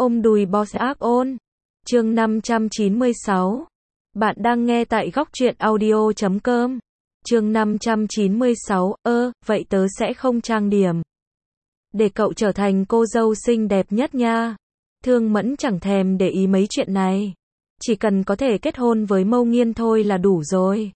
Ôm đùi boss ác ôn. Chương 596. Bạn đang nghe tại góc truyện audio.com. Chương 596. Vậy tớ sẽ không trang điểm. Để cậu trở thành cô dâu xinh đẹp nhất nha. Thương Mẫn chẳng thèm để ý mấy chuyện này. Chỉ cần có thể kết hôn với Mâu Nghiên thôi là đủ rồi.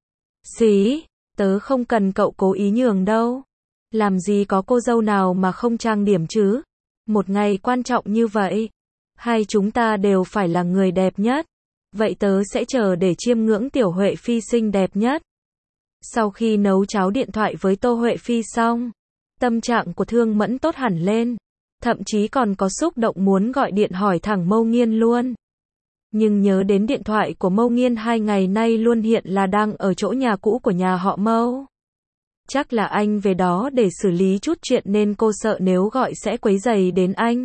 Xí, tớ không cần cậu cố ý nhường đâu. Làm gì có cô dâu nào mà không trang điểm chứ? Một ngày quan trọng như vậy, hai chúng ta đều phải là người đẹp nhất. Vậy tớ sẽ chờ để chiêm ngưỡng Tiểu Huệ Phi xinh đẹp nhất. Sau khi nấu cháo điện thoại với Tô Huệ Phi xong, tâm trạng của Thương Mẫn tốt hẳn lên. Thậm chí còn có xúc động muốn gọi điện hỏi thẳng Mâu Nghiên luôn. Nhưng nhớ đến điện thoại của Mâu Nghiên 2 ngày nay luôn hiện là đang ở chỗ nhà cũ của nhà họ Mâu. Chắc là anh về đó để xử lý chút chuyện nên cô sợ nếu gọi sẽ quấy rầy đến anh.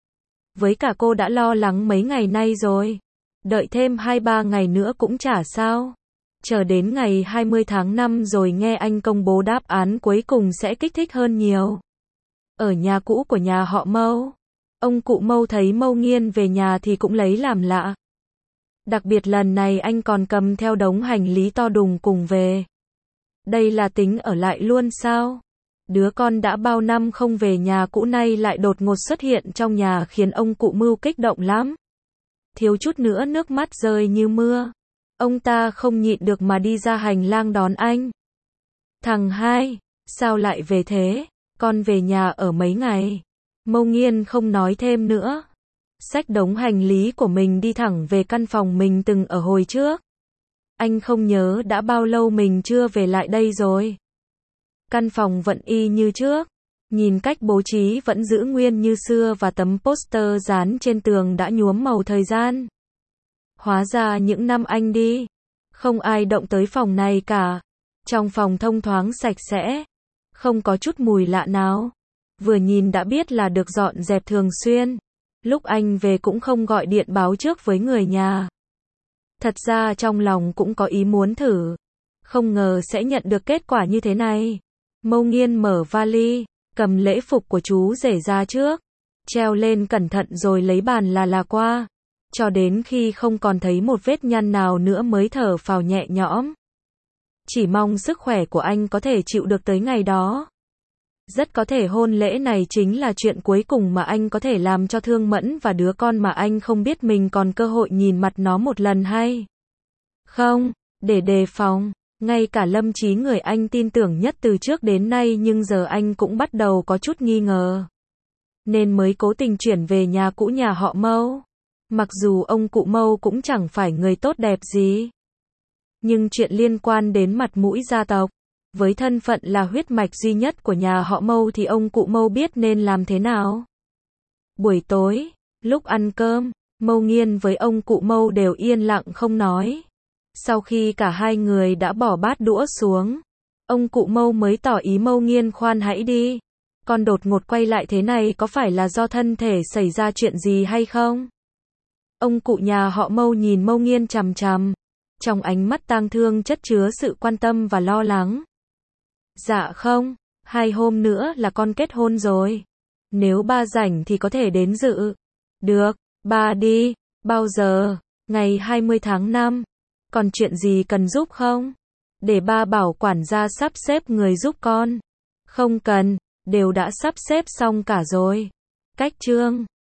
Với cả cô đã lo lắng mấy ngày nay rồi. Đợi thêm 2-3 ngày nữa cũng chả sao. Chờ đến ngày 20 tháng 5 rồi nghe anh công bố đáp án cuối cùng sẽ kích thích hơn nhiều. Ở nhà cũ của nhà họ Mâu, ông cụ Mâu thấy Mâu Nghiên về nhà thì cũng lấy làm lạ. Đặc biệt lần này anh còn cầm theo đống hành lý to đùng cùng về. Đây là tính ở lại luôn sao? Đứa con đã bao năm không về nhà cũ nay lại đột ngột xuất hiện trong nhà khiến ông cụ Mưu kích động lắm. Thiếu chút nữa nước mắt rơi như mưa. Ông ta không nhịn được mà đi ra hành lang đón anh. Thằng hai, sao lại về thế? Con về nhà ở mấy ngày? Mâu Nghiên không nói thêm nữa. Xách đống hành lý của mình đi thẳng về căn phòng mình từng ở hồi trước. Anh không nhớ đã bao lâu mình chưa về lại đây rồi. Căn phòng vẫn y như trước. Nhìn cách bố trí vẫn giữ nguyên như xưa và tấm poster dán trên tường đã nhuốm màu thời gian. Hóa ra những năm anh đi, không ai động tới phòng này cả. Trong phòng thông thoáng sạch sẽ, không có chút mùi lạ nào. Vừa nhìn đã biết là được dọn dẹp thường xuyên. Lúc anh về cũng không gọi điện báo trước với người nhà. Thật ra trong lòng cũng có ý muốn thử. Không ngờ sẽ nhận được kết quả như thế này. Mâu Nghiên mở vali, cầm lễ phục của chú rể ra trước. Treo lên cẩn thận rồi lấy bàn là qua. Cho đến khi không còn thấy một vết nhăn nào nữa mới thở phào nhẹ nhõm. Chỉ mong sức khỏe của anh có thể chịu được tới ngày đó. Rất có thể hôn lễ này chính là chuyện cuối cùng mà anh có thể làm cho Thương Mẫn và đứa con mà anh không biết mình còn cơ hội nhìn mặt nó một lần hay không, để đề phòng. Ngay cả Lâm Chí người anh tin tưởng nhất từ trước đến nay nhưng giờ anh cũng bắt đầu có chút nghi ngờ. Nên mới cố tình chuyển về nhà cũ nhà họ Mâu. Mặc dù ông cụ Mâu cũng chẳng phải người tốt đẹp gì. Nhưng chuyện liên quan đến mặt mũi gia tộc. Với thân phận là huyết mạch duy nhất của nhà họ Mâu thì ông cụ Mâu biết nên làm thế nào. Buổi tối, lúc ăn cơm, Mâu Nghiên với ông cụ Mâu đều yên lặng không nói. Sau khi cả hai người đã bỏ bát đũa xuống, ông cụ Mâu mới tỏ ý Mâu Nghiên khoan hãy đi. Con đột ngột quay lại thế này có phải là do thân thể xảy ra chuyện gì hay không? Ông cụ nhà họ Mâu nhìn Mâu Nghiên chằm chằm. Trong ánh mắt tang thương chất chứa sự quan tâm và lo lắng. Dạ không, 2 hôm nữa là con kết hôn rồi. Nếu ba rảnh thì có thể đến dự. Được, ba đi. Bao giờ? Ngày 20 tháng 5. Còn chuyện gì cần giúp không? Để ba bảo quản gia sắp xếp người giúp con. Không cần, đều đã sắp xếp xong cả rồi. Cách chương